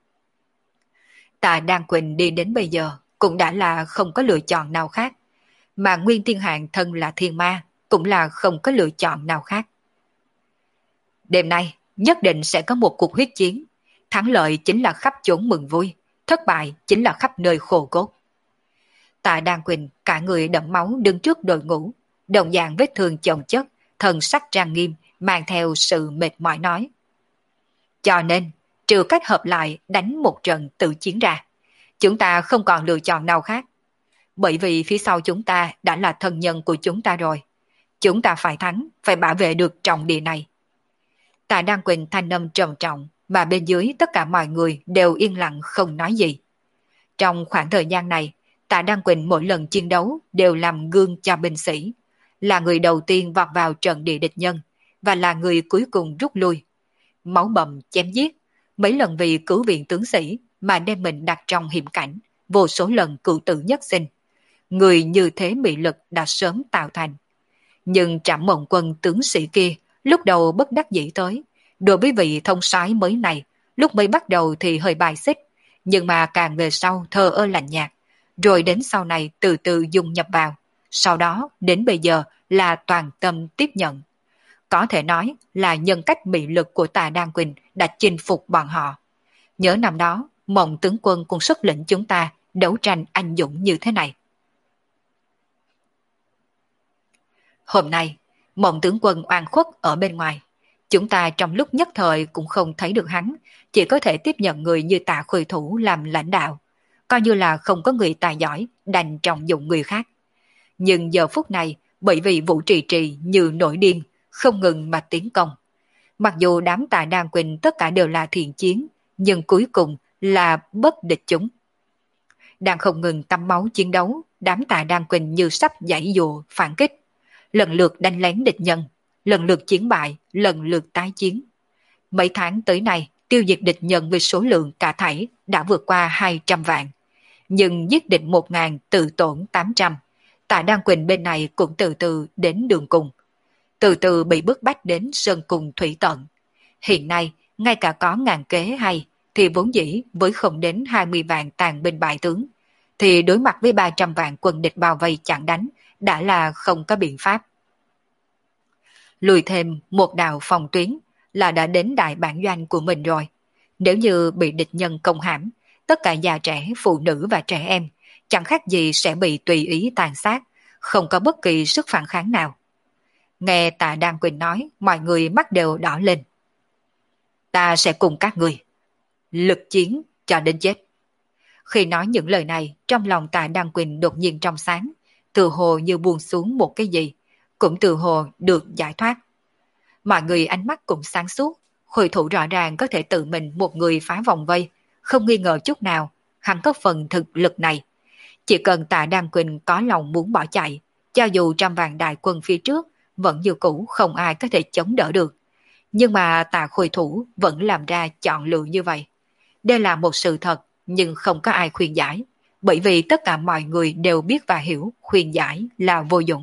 Tạ Đan Quỳnh đi đến bây giờ cũng đã là không có lựa chọn nào khác. Mà Nguyên Thiên Hạng thân là thiên ma cũng là không có lựa chọn nào khác. Đêm nay nhất định sẽ có một cuộc huyết chiến. Thắng lợi chính là khắp chốn mừng vui, thất bại chính là khắp nơi khô cốt. Tạ Đan Quỳnh cả người đẫm máu đứng trước đội ngũ, đồng dạng vết thương chồng chất, thần sắc trang nghiêm, mang theo sự mệt mỏi nói. Cho nên, trừ cách hợp lại đánh một trận tự chiến ra, chúng ta không còn lựa chọn nào khác. Bởi vì phía sau chúng ta đã là thân nhân của chúng ta rồi. Chúng ta phải thắng, phải bảo vệ được trọng địa này. Tạ Đan Quỳnh thanh âm trầm trọng, mà bên dưới tất cả mọi người đều yên lặng không nói gì. Trong khoảng thời gian này, Tạ Đan Quỳnh mỗi lần chiến đấu đều làm gương cho binh sĩ, là người đầu tiên vọt vào trận địa địch nhân, và là người cuối cùng rút lui. Máu bầm chém giết, mấy lần vì cứu viện tướng sĩ mà đem mình đặt trong hiểm cảnh, vô số lần cựu tử nhất sinh. Người như thế mị lực đã sớm tạo thành. Nhưng Trảm Mộng Quân tướng sĩ kia lúc đầu bất đắc dĩ tới, đối với vị thông soái mới này, lúc mới bắt đầu thì hơi bài xích, nhưng mà càng về sau thờ ơ lạnh nhạt, rồi đến sau này từ từ dung nhập vào, sau đó đến bây giờ là toàn tâm tiếp nhận. Có thể nói là nhân cách mị lực của Tạ Đan Quỳnh đã chinh phục bọn họ. Nhớ năm đó, Mộng tướng quân cũng xuất lĩnh chúng ta đấu tranh anh dũng như thế này. Hôm nay, Mộng tướng quân oan khuất ở bên ngoài. Chúng ta trong lúc nhất thời cũng không thấy được hắn, chỉ có thể tiếp nhận người như Tạ Khôi Thủ làm lãnh đạo. Coi như là không có người tài giỏi, đành trọng dụng người khác. Nhưng giờ phút này, bởi vì Vũ Trì Trì như nổi điên, không ngừng mà tiến công. Mặc dù đám Tạ Đan Quỳnh tất cả đều là thiện chiến, nhưng cuối cùng là bất địch chúng. Đang không ngừng tắm máu chiến đấu, đám Tạ Đan Quỳnh như sắp giãy dụa phản kích. Lần lượt đánh lén địch nhân, lần lượt chiến bại, lần lượt tái chiến. Mấy tháng tới nay, tiêu diệt địch nhân với số lượng cả thảy đã vượt qua hai trăm vạn. nhưng giết địch một ngàn tự tổn tám trăm. Tạ Đan Quỳnh bên này cũng từ từ đến đường cùng. Từ từ bị bức bách đến sơn cùng thủy tận. Hiện nay, ngay cả có ngàn kế hay, thì vốn dĩ với không đến hai mươi vạn tàn binh bại tướng, thì đối mặt với ba trăm vạn quân địch bao vây chặn đánh, đã là không có biện pháp. Lùi thêm một đạo phòng tuyến là đã đến đại bản doanh của mình rồi. Nếu như bị địch nhân công hãm, tất cả già trẻ, phụ nữ và trẻ em chẳng khác gì sẽ bị tùy ý tàn sát, không có bất kỳ sức phản kháng nào. Nghe Tạ Đan Quỳnh nói, mọi người mắt đều đỏ lên. Ta sẽ cùng các người lực chiến cho đến chết. Khi nói những lời này, trong lòng Tạ Đan Quỳnh đột nhiên trong sáng, từ hồ như buông xuống một cái gì, cũng từ hồ được giải thoát. Mọi người ánh mắt cũng sáng suốt, Khôi Thủ rõ ràng có thể tự mình một người phá vòng vây, không nghi ngờ chút nào, hắn có phần thực lực này. Chỉ cần Tạ Đan Quỳnh có lòng muốn bỏ chạy, cho dù trăm vạn đại quân phía trước, vẫn như cũ không ai có thể chống đỡ được. Nhưng mà Tạ Khôi Thủ vẫn làm ra chọn lựa như vậy. Đây là một sự thật, nhưng không có ai khuyên giải, bởi vì tất cả mọi người đều biết và hiểu khuyên giải là vô dụng.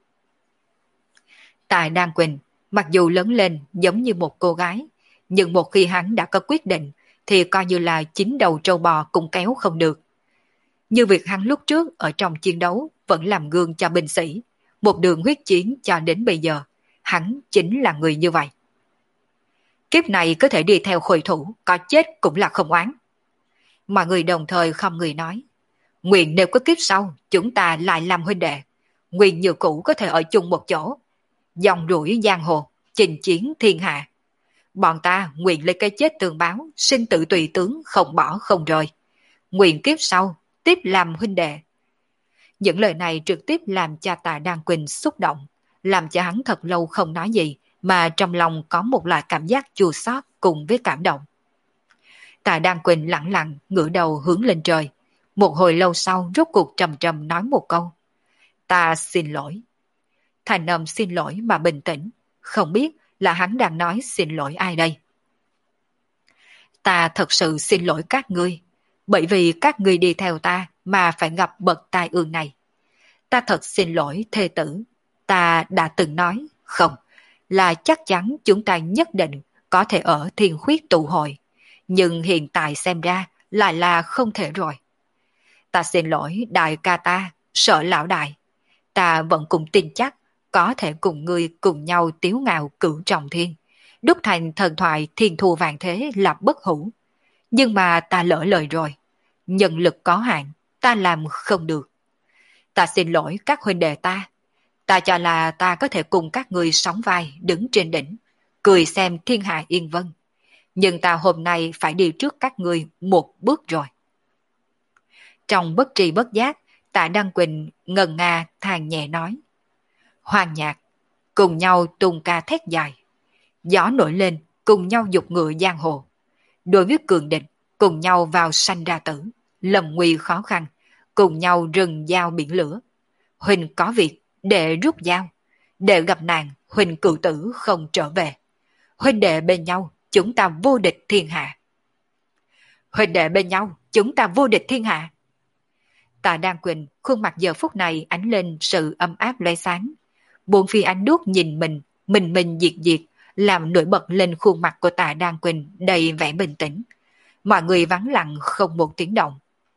Tạ Đan Quỳnh, mặc dù lớn lên giống như một cô gái, nhưng một khi hắn đã có quyết định, thì coi như là chín đầu trâu bò cũng kéo không được. Như việc hắn lúc trước ở trong chiến đấu vẫn làm gương cho binh sĩ, một đường huyết chiến cho đến bây giờ, hắn chính là người như vậy. Kiếp này có thể đi theo Khôi Thủ, có chết cũng là không oán. Mọi người đồng thời không người nói, nguyện nếu có kiếp sau, chúng ta lại làm huynh đệ, nguyện như cũ có thể ở chung một chỗ, dòng đuổi giang hồ, chinh chiến thiên hạ. Bọn ta nguyện lấy cái chết tương báo, sinh tử tùy tướng, không bỏ không rời. Nguyện kiếp sau, tiếp làm huynh đệ. Những lời này trực tiếp làm cho Tạ Đan Quỳnh xúc động, làm cho hắn thật lâu không nói gì, mà trong lòng có một loại cảm giác chua xót cùng với cảm động. Tạ Đan Quỳnh lặng lặng ngửa đầu hướng lên trời. Một hồi lâu sau rốt cuộc trầm trầm nói một câu. Ta xin lỗi. Thành âm xin lỗi mà bình tĩnh, không biết là hắn đang nói xin lỗi ai đây. Ta thật sự xin lỗi các ngươi, bởi vì các ngươi đi theo ta mà phải gặp bậc tai ương này. Ta thật xin lỗi thê tử, ta đã từng nói, không, là chắc chắn chúng ta nhất định có thể ở Thiên Khuyết tụ hội, nhưng hiện tại xem ra lại là không thể rồi. Ta xin lỗi đại ca ta, Sở lão đại, ta vẫn cũng tin chắc có thể cùng ngươi cùng nhau tiếu ngạo cửu trọng thiên, đúc thành thần thoại thiên thu vạn thế là bất hủ. Nhưng mà ta lỡ lời rồi, nhân lực có hạn, ta làm không được. Ta xin lỗi các huynh đệ ta, ta cho là ta có thể cùng các ngươi sóng vai đứng trên đỉnh, cười xem thiên hạ yên vân. Nhưng ta hôm nay phải đi trước các ngươi một bước rồi. Trong bất tri bất giác, Tạ Đăng Quỳnh ngần nga than nhẹ nói. Hoàng nhạc, cùng nhau tung ca thét dài. Gió nổi lên, cùng nhau dục ngựa giang hồ. Đối với cường địch, cùng nhau vào sanh ra tử. Lầm nguy khó khăn, cùng nhau rừng dao biển lửa. Huỳnh có việc, để rút dao. Để gặp nạn, Huỳnh cựu tử không trở về. Huynh đệ bên nhau, chúng ta vô địch thiên hạ. Huynh đệ bên nhau, chúng ta vô địch thiên hạ. Tạ Đan Quỳnh, khuôn mặt giờ phút này ánh lên sự ấm áp lóe sáng. Bốn phi ánh đuốc nhìn mình, mình mình diệt diệt, làm nổi bật lên khuôn mặt của Tạ Đan Quỳnh đầy vẻ bình tĩnh. Mọi người vắng lặng không một tiếng động.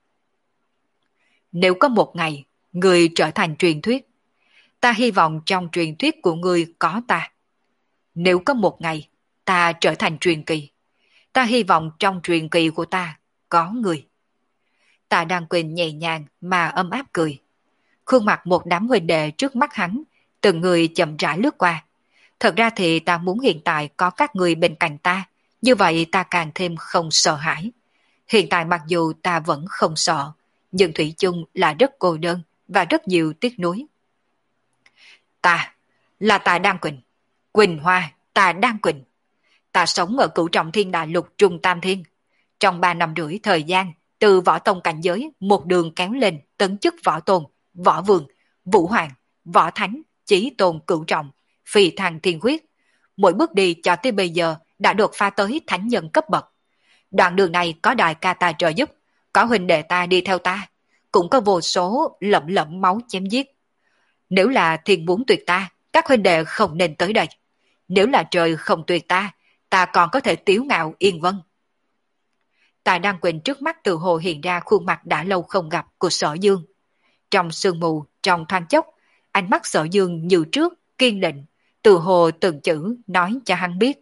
Nếu có một ngày, người trở thành truyền thuyết, ta hy vọng trong truyền thuyết của người có ta. Nếu có một ngày, ta trở thành truyền kỳ, ta hy vọng trong truyền kỳ của ta có người. Tạ Đan Quỳnh nhẹ nhàng mà ấm áp cười. Khuôn mặt một đám huynh đệ trước mắt hắn, từng người chậm rãi lướt qua. Thật ra thì ta muốn hiện tại có các người bên cạnh ta, như vậy ta càng thêm không sợ hãi. Hiện tại mặc dù ta vẫn không sợ, nhưng thủy chung là rất cô đơn và rất nhiều tiếc nuối. Ta là Tạ Đan Quỳnh, Quỳnh Hoa Tạ Đan Quỳnh. Ta sống ở cửu trọng thiên đại lục trung tam thiên. Trong ba năm rưỡi thời gian, từ võ tông cảnh giới một đường kéo lên tấn chức võ tôn, võ vương, vũ hoàng, võ thánh, chí tôn cửu trọng, phi thăng thiên huyết. Mỗi bước đi cho tới bây giờ đã đột phá tới thánh nhân cấp bậc. Đoạn đường này có đại ca ta trợ giúp, có huynh đệ ta đi theo ta, cũng có vô số lẩm lẩm máu chém giết. Nếu là thiên muốn tuyệt ta, các huynh đệ không nên tới đây. Nếu là trời không tuyệt ta, ta còn có thể tiếu ngạo yên vân. Tài Đăng Quỳnh trước mắt tự hồ hiện ra khuôn mặt đã lâu không gặp của Sở Dương. Trong sương mù, trong thoáng chốc, ánh mắt Sở Dương như trước, kiên định, tự hồ từng chữ nói cho hắn biết.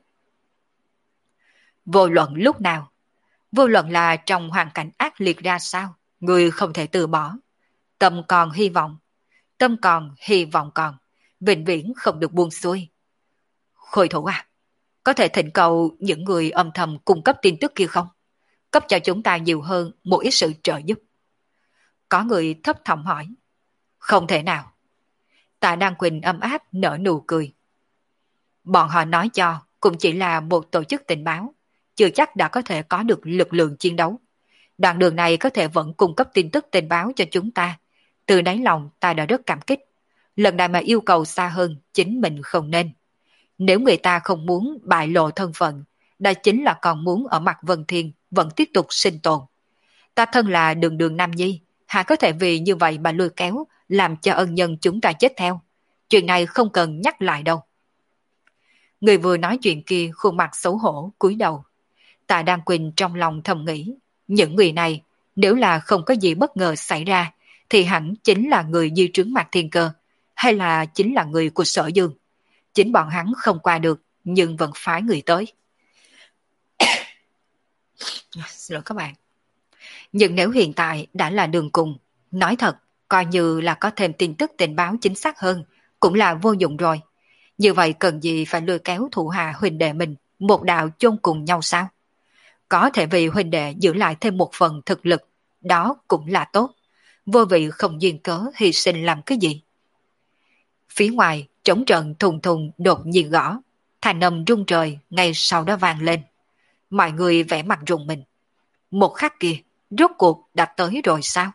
Vô luận lúc nào, vô luận là trong hoàn cảnh ác liệt ra sao, người không thể từ bỏ. Tâm còn hy vọng, tâm còn hy vọng còn, vĩnh viễn không được buông xuôi. Khôi thủ à, có thể thỉnh cầu những người âm thầm cung cấp tin tức kia không? Cấp cho chúng ta nhiều hơn một ít sự trợ giúp. Có người thấp thỏm hỏi. Không thể nào. Tạ Đăng Quỳnh ấm áp nở nụ cười. Bọn họ nói cho cũng chỉ là một tổ chức tình báo, chưa chắc đã có thể có được lực lượng chiến đấu. Đoạn đường này có thể vẫn cung cấp tin tức tình báo cho chúng ta. Từ đáy lòng ta đã rất cảm kích. Lần này mà yêu cầu xa hơn chính mình không nên. Nếu người ta không muốn bại lộ thân phận, đó chính là còn muốn ở mặt Vân Thiên vẫn tiếp tục sinh tồn. Ta thân là đường đường Nam Nhi, hả có thể vì như vậy mà lôi kéo, làm cho ân nhân chúng ta chết theo. Chuyện này không cần nhắc lại đâu. Người vừa nói chuyện kia khuôn mặt xấu hổ cúi đầu. Tạ Đăng Quỳnh trong lòng thầm nghĩ, những người này nếu là không có gì bất ngờ xảy ra thì hẳn chính là người di trướng Mạc Thiên Cơ, hay là chính là người của Sở Dương. Chính bọn hắn không qua được nhưng vẫn phái người tới. Xin lỗi các bạn. Nhưng nếu hiện tại đã là đường cùng, nói thật, coi như là có thêm tin tức tình báo chính xác hơn, cũng là vô dụng rồi. Như vậy cần gì phải lôi kéo thủ hạ huynh đệ mình một đạo chôn cùng nhau sao? Có thể vì huynh đệ giữ lại thêm một phần thực lực, đó cũng là tốt. Vô vị không duyên cớ hy sinh làm cái gì? Phía ngoài, trống trận thùng thùng đột nhiên gõ, thanh âm rung trời ngay sau đó vang lên. Mọi người vẽ mặt rùng mình. Một khắc kia, rốt cuộc đã tới rồi sao?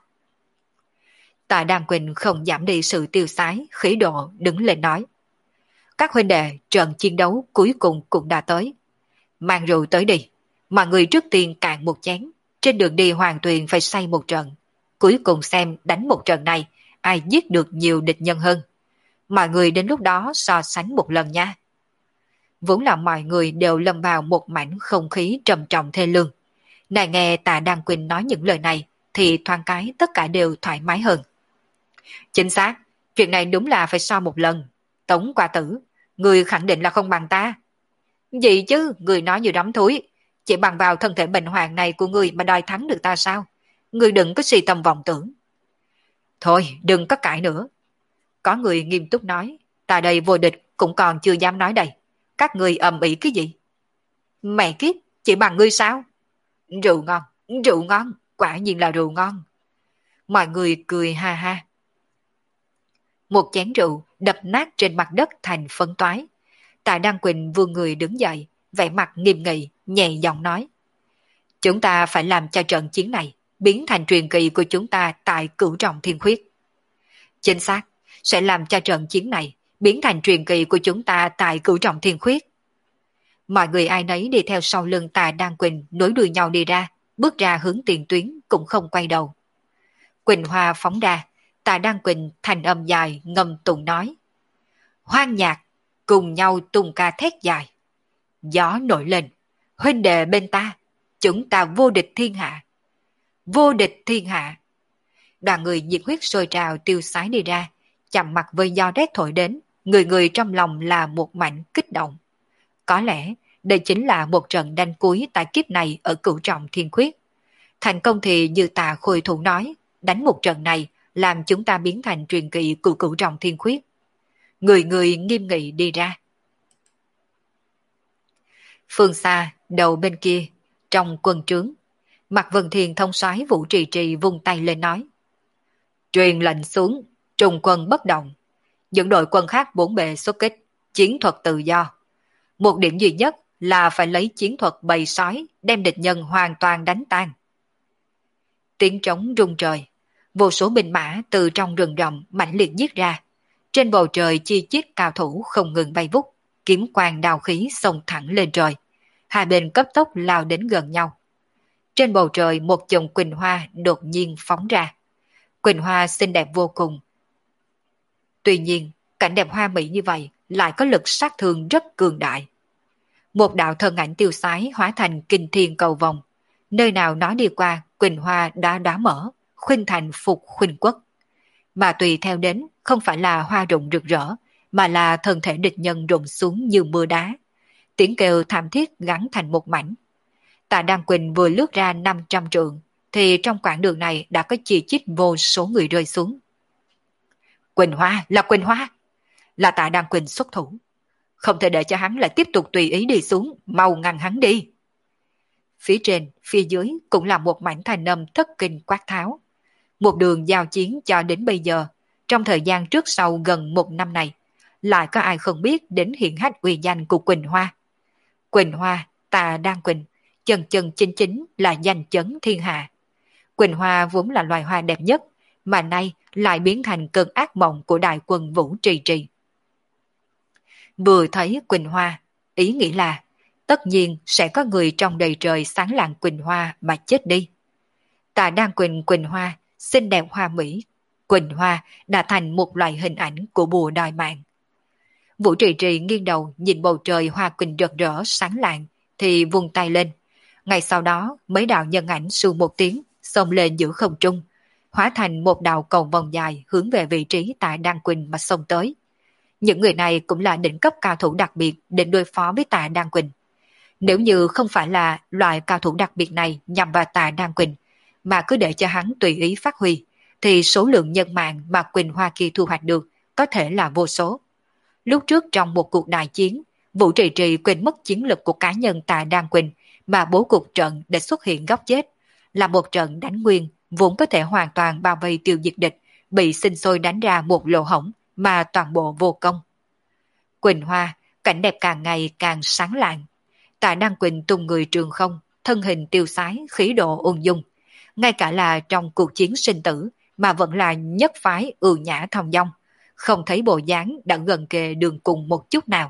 Tạ Đăng Quỳnh không giảm đi sự tiêu sái, khí độ đứng lên nói. Các huynh đệ, trận chiến đấu cuối cùng cũng đã tới. Mang rượu tới đi, mà người trước tiên cạn một chén. Trên đường đi Hoàng Tuyền phải say một trận. Cuối cùng xem đánh một trận này, ai giết được nhiều địch nhân hơn. Mọi người đến lúc đó so sánh một lần nha. Vốn là mọi người đều lâm vào một mảnh không khí trầm trọng thê lương. Này nghe Tạ Đăng Quỳnh nói những lời này thì thoáng cái tất cả đều thoải mái hơn. Chính xác, chuyện này đúng là phải so một lần. Tống Quả Tử, người khẳng định là không bằng ta. Gì chứ, người nói như đóng thúi. Chỉ bằng vào thân thể bệnh hoạn này của người mà đòi thắng được ta sao? Người đừng có suy tâm vọng tưởng. Thôi, đừng có cãi nữa. Có người nghiêm túc nói, ta đây vô địch cũng còn chưa dám nói đây. Các người ầm ĩ cái gì? Mẹ kiếp, chỉ bằng ngươi sao? Rượu ngon, rượu ngon, quả nhiên là rượu ngon. Mọi người cười ha ha. Một chén rượu đập nát trên mặt đất thành phấn toái. Tạ Đăng Quỳnh vươn người đứng dậy, vẻ mặt nghiêm nghị, nhẹ giọng nói. Chúng ta phải làm cho trận chiến này biến thành truyền kỳ của chúng ta tại Cửu Trọng Thiên Khuyết. Chính xác, sẽ làm cho trận chiến này biến thành truyền kỳ của chúng ta tại Cửu Trọng Thiên Khuyết. Mọi người ai nấy đi theo sau lưng Tạ Đăng Quỳnh nối đuôi nhau đi ra, bước ra hướng tiền tuyến cũng không quay đầu. Quỳnh Hoa phóng ra, Tạ Đăng Quỳnh thành âm dài ngâm tụng nói. Hoang nhạc, cùng nhau tung ca thét dài. Gió nổi lên, huynh đệ bên ta, chúng ta vô địch thiên hạ. Vô địch thiên hạ. Đoàn người nhiệt huyết sôi trào tiêu sái đi ra, chạm mặt với gió rét thổi đến, người người trong lòng là một mảnh kích động. Có lẽ đây chính là một trận đánh cuối tại kiếp này ở Cửu Trọng Thiên Khuyết. Thành công thì như Tạ Khôi Thủ nói, đánh một trận này làm chúng ta biến thành truyền kỳ của Cửu Trọng Thiên Khuyết. Người người nghiêm nghị đi ra. Phương xa, đầu bên kia, trong quân trướng, Mạc Vân Thiên thông soái Vũ Trì Trì vung tay lên nói. Truyền lệnh xuống, trùng quân bất động. Những đội quân khác bốn bề xuất kích, chiến thuật tự do. Một điểm duy nhất là phải lấy chiến thuật bầy sói đem địch nhân hoàn toàn đánh tan. Tiếng trống rung trời, vô số binh mã từ trong rừng rậm mãnh liệt giết ra. Trên bầu trời chi chít cao thủ không ngừng bay vút, kiếm quang đao khí xông thẳng lên trời. Hai bên cấp tốc lao đến gần nhau. Trên bầu trời một chùm quỳnh hoa đột nhiên phóng ra. Quỳnh Hoa xinh đẹp vô cùng. Tuy nhiên, cảnh đẹp hoa mỹ như vậy lại có lực sát thương rất cường đại. Một đạo thân ảnh tiêu sái hóa thành kinh thiên cầu vòng. Nơi nào nó đi qua, Quỳnh Hoa đã đá mở, khuynh thành phục khuynh quốc. Mà tùy theo đến không phải là hoa rụng rực rỡ, mà là thân thể địch nhân rụng xuống như mưa đá. Tiếng kêu thảm thiết gắn thành một mảnh. Tạ Đan Quỳnh vừa lướt ra năm trăm trượng, thì trong quãng đường này đã có chi chít vô số người rơi xuống. Quỳnh Hoa, là Quỳnh Hoa! Là Tạ Đan Quỳnh xuất thủ. Không thể để cho hắn lại tiếp tục tùy ý đi xuống, mau ngăn hắn đi. Phía trên, phía dưới cũng là một mảnh thanh âm thất kinh quát tháo. Một đường giao chiến cho đến bây giờ, trong thời gian trước sau gần một năm này, lại có ai không biết đến hiện hách uy danh của Quỳnh Hoa. Quỳnh Hoa, Tạ Đan Quỳnh, chân chân chính chính là danh chấn thiên hạ. Quỳnh Hoa vốn là loài hoa đẹp nhất, mà nay lại biến thành cơn ác mộng của đại quân Vũ Trì Trì. Vừa thấy Quỳnh Hoa, ý nghĩ là tất nhiên sẽ có người trong đầy trời sáng lạng Quỳnh Hoa mà chết đi. Tạ Đan Quỳnh Quỳnh Hoa, xinh đẹp hoa mỹ, Quỳnh Hoa đã thành một loại hình ảnh của bùa đòi mạng. Vũ Trì Trì nghiêng đầu nhìn bầu trời hoa quỳnh rực rỡ sáng lạng, thì vung tay lên. Ngay sau đó, mấy đạo nhân ảnh su một tiếng, xông lên giữa không trung, hóa thành một đạo cầu vòng dài hướng về vị trí Tạ Đan Quỳnh mà xông tới. Những người này cũng là đỉnh cấp cao thủ đặc biệt để đối phó với Tạ Đan Quỳnh. Nếu như không phải là loại cao thủ đặc biệt này nhằm vào Tạ Đan Quỳnh, mà cứ để cho hắn tùy ý phát huy, thì số lượng nhân mạng mà Quỳnh Hoa kia thu hoạch được có thể là vô số. Lúc trước trong một cuộc đại chiến, Vũ Trì Trì quên mất chiến lực của cá nhân Tạ Đan Quỳnh mà bố cục trận để xuất hiện góc chết, là một trận đánh nguyên vốn có thể hoàn toàn bao vây tiêu diệt địch, bị sinh sôi đánh ra một lỗ hổng mà toàn bộ vô công. Quỳnh Hoa, cảnh đẹp càng ngày càng sáng lạng. Tạ Đan Quỳnh tung người trường không, thân hình tiêu sái, khí độ ung dung. Ngay cả là trong cuộc chiến sinh tử mà vẫn là nhất phái ưu nhã thong dong, không thấy bộ dáng đã gần kề đường cùng một chút nào.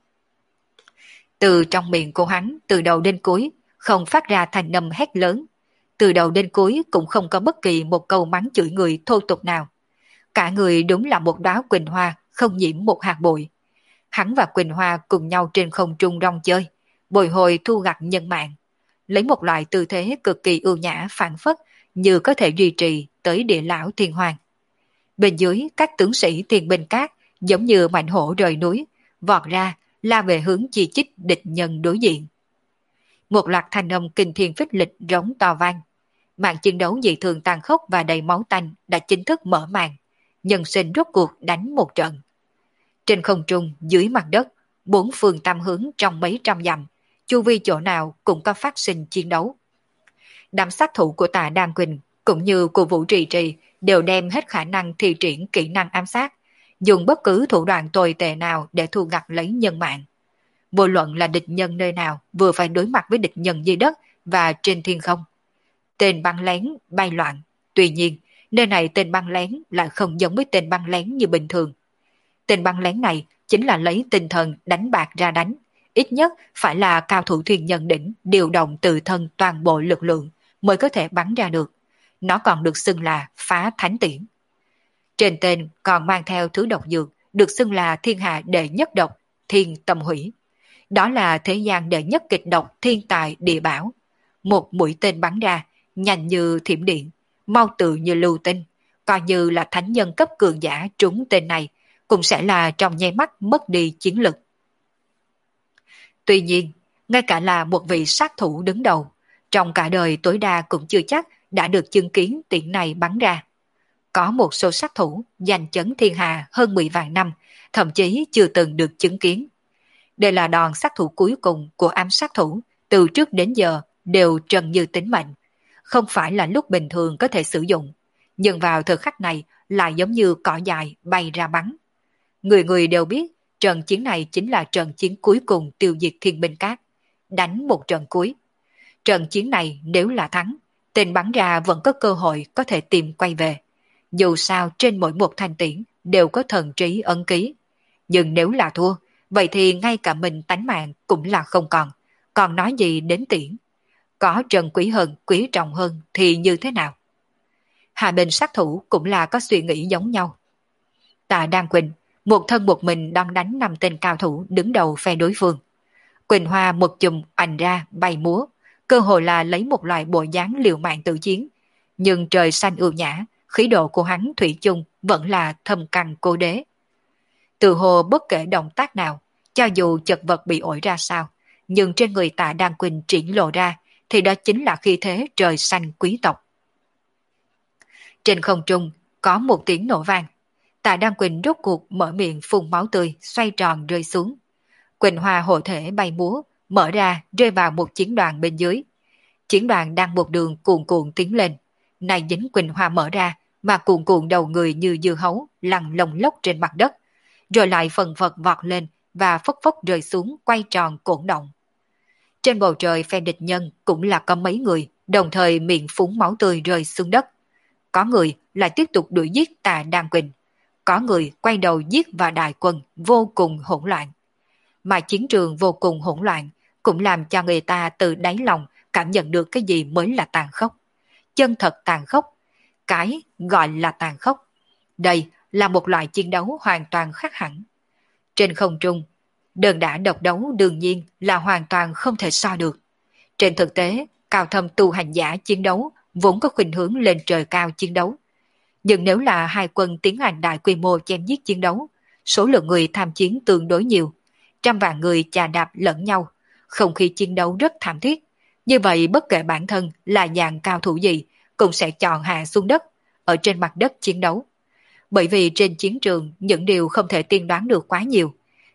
Từ trong miệng của hắn, từ đầu đến cuối, không phát ra thành âm hét lớn. Từ đầu đến cuối cũng không có bất kỳ một câu mắng chửi người thô tục nào. Cả người đúng là một đóa Quỳnh Hoa, không nhiễm một hạt bụi. Hắn và Quỳnh Hoa cùng nhau trên không trung rong chơi, bồi hồi thu gặt nhân mạng. Lấy một loại tư thế cực kỳ ưu nhã phản phất, như có thể duy trì tới địa lão thiên hoàng. Bên dưới, các tướng sĩ tiền binh cát giống như mảnh hổ rời núi, vọt ra, la về hướng chỉ trích địch nhân đối diện. Một loạt thanh âm kinh thiên phích lịch rống to vang. Mạng chiến đấu dị thường tàn khốc và đầy máu tanh đã chính thức mở màn. Nhân sinh rốt cuộc đánh một trận. Trên không trung, dưới mặt đất, bốn phương tam hướng trong mấy trăm dặm, chu vi chỗ nào cũng có phát sinh chiến đấu. Đám sát thủ của Tạ Đan Quỳnh cũng như của Vũ Trì Trì đều đem hết khả năng thi triển kỹ năng ám sát, dùng bất cứ thủ đoạn tồi tệ nào để thu gặt lấy nhân mạng. Vô luận là địch nhân nơi nào vừa phải đối mặt với địch nhân dưới đất và trên thiên không. Tên bắn lén bay loạn, tuy nhiên nơi này tên bắn lén lại không giống với tên bắn lén như bình thường. Tên bắn lén này chính là lấy tinh thần đánh bạc ra đánh, ít nhất phải là cao thủ thuyền nhân đỉnh điều động tự thân toàn bộ lực lượng mới có thể bắn ra được. Nó còn được xưng là phá thánh tiễn. Trên tên còn mang theo thứ độc dược được xưng là thiên hạ đệ nhất độc, thiên tâm hủy. Đó là thế gian đệ nhất kịch độc thiên tài địa bảo. Một mũi tên bắn ra, nhanh như thiểm điện, mau tự như lưu tinh, coi như là thánh nhân cấp cường giả trúng tên này, cũng sẽ là trong nháy mắt mất đi chiến lực. Tuy nhiên, ngay cả là một vị sát thủ đứng đầu, trong cả đời tối đa cũng chưa chắc đã được chứng kiến tiễn này bắn ra. Có một số sát thủ giành chấn thiên hạ hơn mười vạn năm, thậm chí chưa từng được chứng kiến. Đây là đòn sát thủ cuối cùng của ám sát thủ, từ trước đến giờ đều trần như tính mệnh. Không phải là lúc bình thường có thể sử dụng, nhưng vào thời khắc này lại giống như cỏ dài bay ra bắn. Người người đều biết trận chiến này chính là trận chiến cuối cùng tiêu diệt thiên binh cát, đánh một trận cuối. Trận chiến này nếu là thắng, tên bắn ra vẫn có cơ hội có thể tìm quay về. Dù sao trên mỗi một thanh tiễn đều có thần trí ấn ký. Nhưng nếu là thua, vậy thì ngay cả mình tánh mạng cũng là không còn. Còn nói gì đến tiễn? Có Trần quý hơn, quý trọng hơn thì như thế nào? Hai bên sát thủ cũng là có suy nghĩ giống nhau. Tạ Đan Quỳnh một thân một mình đâm đánh năm tên cao thủ đứng đầu phe đối phương. Quỳnh Hoa một chùm ảnh ra bay múa, cơ hội là lấy một loại bộ dáng liều mạng tự chiến. Nhưng trời xanh ưu nhã, khí độ của hắn thủy chung vẫn là thâm căn cố đế. Từ hồ bất kể động tác nào, cho dù chật vật bị ổi ra sao, nhưng trên người Tạ Đan Quỳnh triển lộ ra thì đó chính là khí thế trời xanh quý tộc. Trên không trung có một tiếng nổ vang. Tạ Đan Quỳnh rốt cuộc mở miệng phun máu tươi, xoay tròn rơi xuống. Quỳnh Hoa hộ thể bay múa, mở ra rơi vào một chiến đoàn bên dưới. Chiến đoàn đang một đường cuồn cuộn tiến lên. Này dính Quỳnh Hoa mở ra, mà cuồn cuộn đầu người như dưa hấu, lăn lồng lốc trên mặt đất. Rồi lại phần phật vọt lên và phốc phốc rơi xuống quay tròn cuộn động. Trên bầu trời phe địch nhân cũng là có mấy người, đồng thời miệng phúng máu tươi rơi xuống đất. Có người lại tiếp tục đuổi giết Tạ Đan Quỳnh. Có người quay đầu giết vào đại quân vô cùng hỗn loạn. Mà chiến trường vô cùng hỗn loạn cũng làm cho người ta từ đáy lòng cảm nhận được cái gì mới là tàn khốc. Chân thật tàn khốc. Cái gọi là tàn khốc. Đây là một loại chiến đấu hoàn toàn khác hẳn. Trên không trung, đơn đả độc đấu đương nhiên là hoàn toàn không thể so được. Trên thực tế, cao thâm tu hành giả chiến đấu vốn có khuynh hướng lên trời cao chiến đấu. Nhưng nếu là hai quân tiến hành đại quy mô chém giết chiến đấu, số lượng người tham chiến tương đối nhiều, trăm vạn người chà đạp lẫn nhau, không khí chiến đấu rất thảm thiết. Như vậy bất kể bản thân là dạng cao thủ gì, cũng sẽ chọn hạ xuống đất, ở trên mặt đất chiến đấu. Bởi vì trên chiến trường những điều không thể tiên đoán được quá nhiều.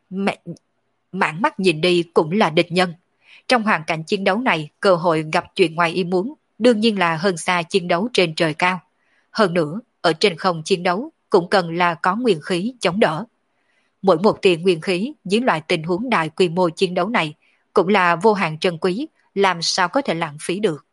Mãn mắt nhìn đi cũng là địch nhân. Trong hoàn cảnh chiến đấu này, cơ hội gặp chuyện ngoài ý muốn đương nhiên là hơn xa chiến đấu trên trời cao. Hơn nữa, ở trên không chiến đấu cũng cần là có nguyên khí chống đỡ. Mỗi một tiền nguyên khí dưới loại tình huống đại quy mô chiến đấu này cũng là vô hạn trân quý, làm sao có thể lãng phí được.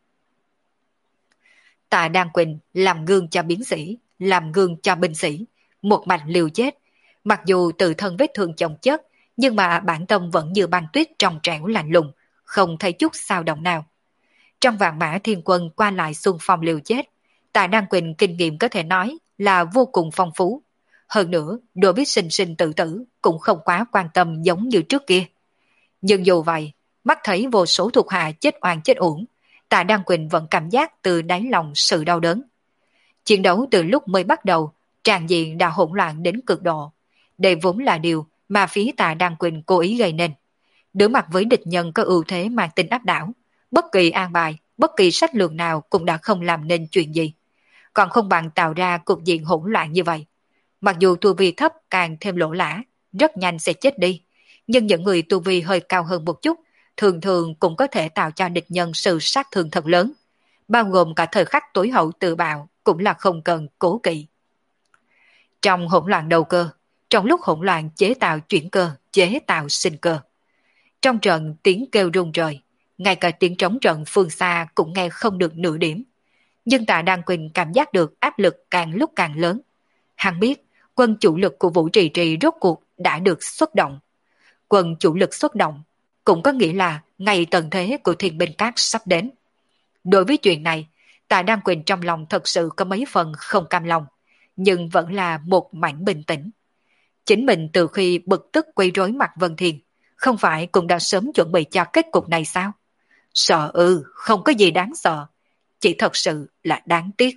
Tạ Đan Quỳnh làm gương cho biến sĩ, làm gương cho binh sĩ, một mạch liều chết. Mặc dù tự thân vết thương chồng chất, nhưng mà bản tâm vẫn như băng tuyết trong trẻo lạnh lùng, không thấy chút sao động nào. Trong vạn mã thiên quân qua lại xung phong liều chết, Tạ Đan Quỳnh kinh nghiệm có thể nói là vô cùng phong phú. Hơn nữa, đối với sinh sinh tử tử cũng không quá quan tâm giống như trước kia. Nhưng dù vậy, mắt thấy vô số thuộc hạ chết oan chết uổng, Tạ Đan Quỳnh vẫn cảm giác từ đáy lòng sự đau đớn. Chiến đấu từ lúc mới bắt đầu, tràn diện đã hỗn loạn đến cực độ. Đây vốn là điều mà phía Tạ Đan Quỳnh cố ý gây nên. Đối mặt với địch nhân có ưu thế mang tính áp đảo, bất kỳ an bài, bất kỳ sách lược nào cũng đã không làm nên chuyện gì. Còn không bằng tạo ra cục diện hỗn loạn như vậy. Mặc dù tu vi thấp càng thêm lỗ lã, rất nhanh sẽ chết đi. Nhưng những người tu vi hơi cao hơn một chút, thường thường cũng có thể tạo cho địch nhân sự sát thương thật lớn. Bao gồm cả thời khắc tối hậu tự bạo cũng là không cần cố kỵ. Trong hỗn loạn đầu cơ, trong lúc hỗn loạn chế tạo chuyển cơ, chế tạo sinh cơ. Trong trận tiếng kêu rung rời, ngay cả tiếng trống trận phương xa cũng nghe không được nửa điểm. Nhưng Tạ Đan Quỳnh cảm giác được áp lực càng lúc càng lớn. Hắn biết quân chủ lực của Vũ Trì Trì rốt cuộc đã được xuất động. Quân chủ lực xuất động cũng có nghĩa là ngày tận thế của Thiên Binh Các sắp đến. Đối với chuyện này, Tạ Đan Quỳnh trong lòng thật sự có mấy phần không cam lòng, nhưng vẫn là một mảnh bình tĩnh. Chính mình từ khi bực tức quấy rối mặt Vân Thiên, không phải cũng đã sớm chuẩn bị cho kết cục này sao? Sợ ư, không có gì đáng sợ, chỉ thật sự là đáng tiếc.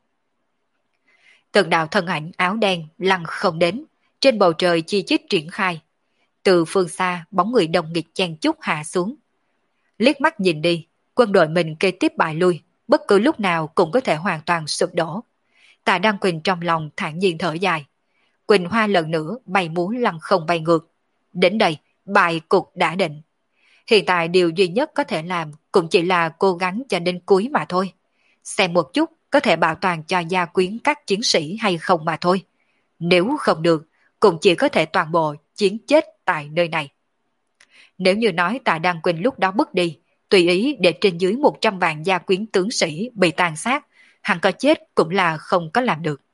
Từng đạo thân ảnh áo đen lăn không đến, trên bầu trời chi chít triển khai. Từ phương xa, bóng người đồng nghịch chen chúc hạ xuống. Liếc mắt nhìn đi, quân đội mình kế tiếp bại lui, bất cứ lúc nào cũng có thể hoàn toàn sụp đổ. Tạ Đan Quỳnh trong lòng thản nhiên thở dài. Quỳnh Hoa lần nữa bay múa lăn không bay ngược. Đến đây, bại cục đã định. Hiện tại điều duy nhất có thể làm cũng chỉ là cố gắng cho đến cuối mà thôi. Xem một chút có thể bảo toàn cho gia quyến các chiến sĩ hay không mà thôi. Nếu không được, cũng chỉ có thể toàn bộ chiến chết tại nơi này. Nếu như nói Tạ Đan Quỳnh lúc đó bước đi, tùy ý để trên dưới một trăm vạn gia quyến tướng sĩ bị tàn sát, hắn có chết cũng là không có làm được.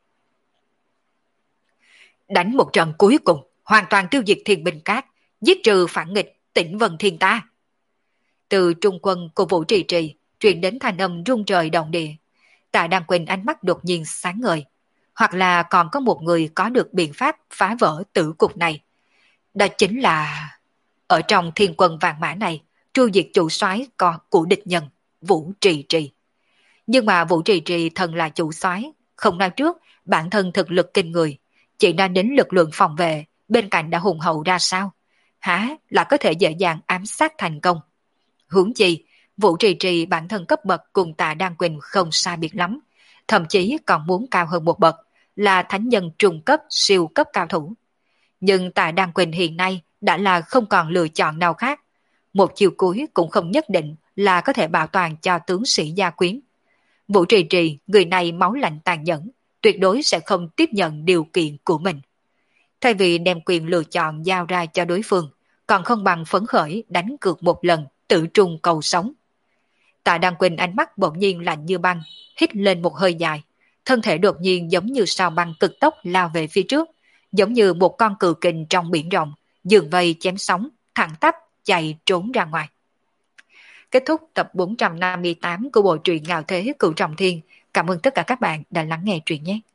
Đánh một trận cuối cùng, hoàn toàn tiêu diệt Thiên Binh Các, giết trừ phản nghịch Tĩnh Vân Thiên ta. Từ trung quân của Vũ Trì Trì truyền đến thanh âm rung trời động địa. Tạ Đăng Quỳnh ánh mắt đột nhiên sáng ngời. Hoặc là còn có một người có được biện pháp phá vỡ tử cục này. Đó chính là... Ở trong thiên quân vàng mã này, tru diệt chủ soái có của địch nhân, Vũ Trì Trì. Nhưng mà Vũ Trì Trì thân là chủ soái, không nói trước, bản thân thực lực kinh người, chỉ nói đến lực lượng phòng vệ, bên cạnh đã hùng hậu ra sao? Há là có thể dễ dàng ám sát thành công. Huống chi, Vũ Trì Trì bản thân cấp bậc cùng Tạ Đăng Quỳnh không sai biệt lắm, thậm chí còn muốn cao hơn một bậc, là thánh nhân trung cấp siêu cấp cao thủ. Nhưng Tạ Đăng Quỳnh hiện nay đã là không còn lựa chọn nào khác. Một chiều cuối cũng không nhất định là có thể bảo toàn cho tướng sĩ gia quyến. Vũ Trì Trì, người này máu lạnh tàn nhẫn, tuyệt đối sẽ không tiếp nhận điều kiện của mình. Thay vì đem quyền lựa chọn giao ra cho đối phương, còn không bằng phấn khởi đánh cược một lần, tự trung cầu sống. Tạ Đăng Quỳnh ánh mắt bỗng nhiên lạnh như băng, hít lên một hơi dài, thân thể đột nhiên giống như sao băng cực tốc lao về phía trước, giống như một con cừu kình trong biển rộng, dường vây chém sóng, thẳng tắp chạy trốn ra ngoài. Kết thúc tập bốn trăm năm mươi tám của bộ truyện Ngạo Thế Cửu Trọng Thiên. Cảm ơn tất cả các bạn đã lắng nghe truyện nhé.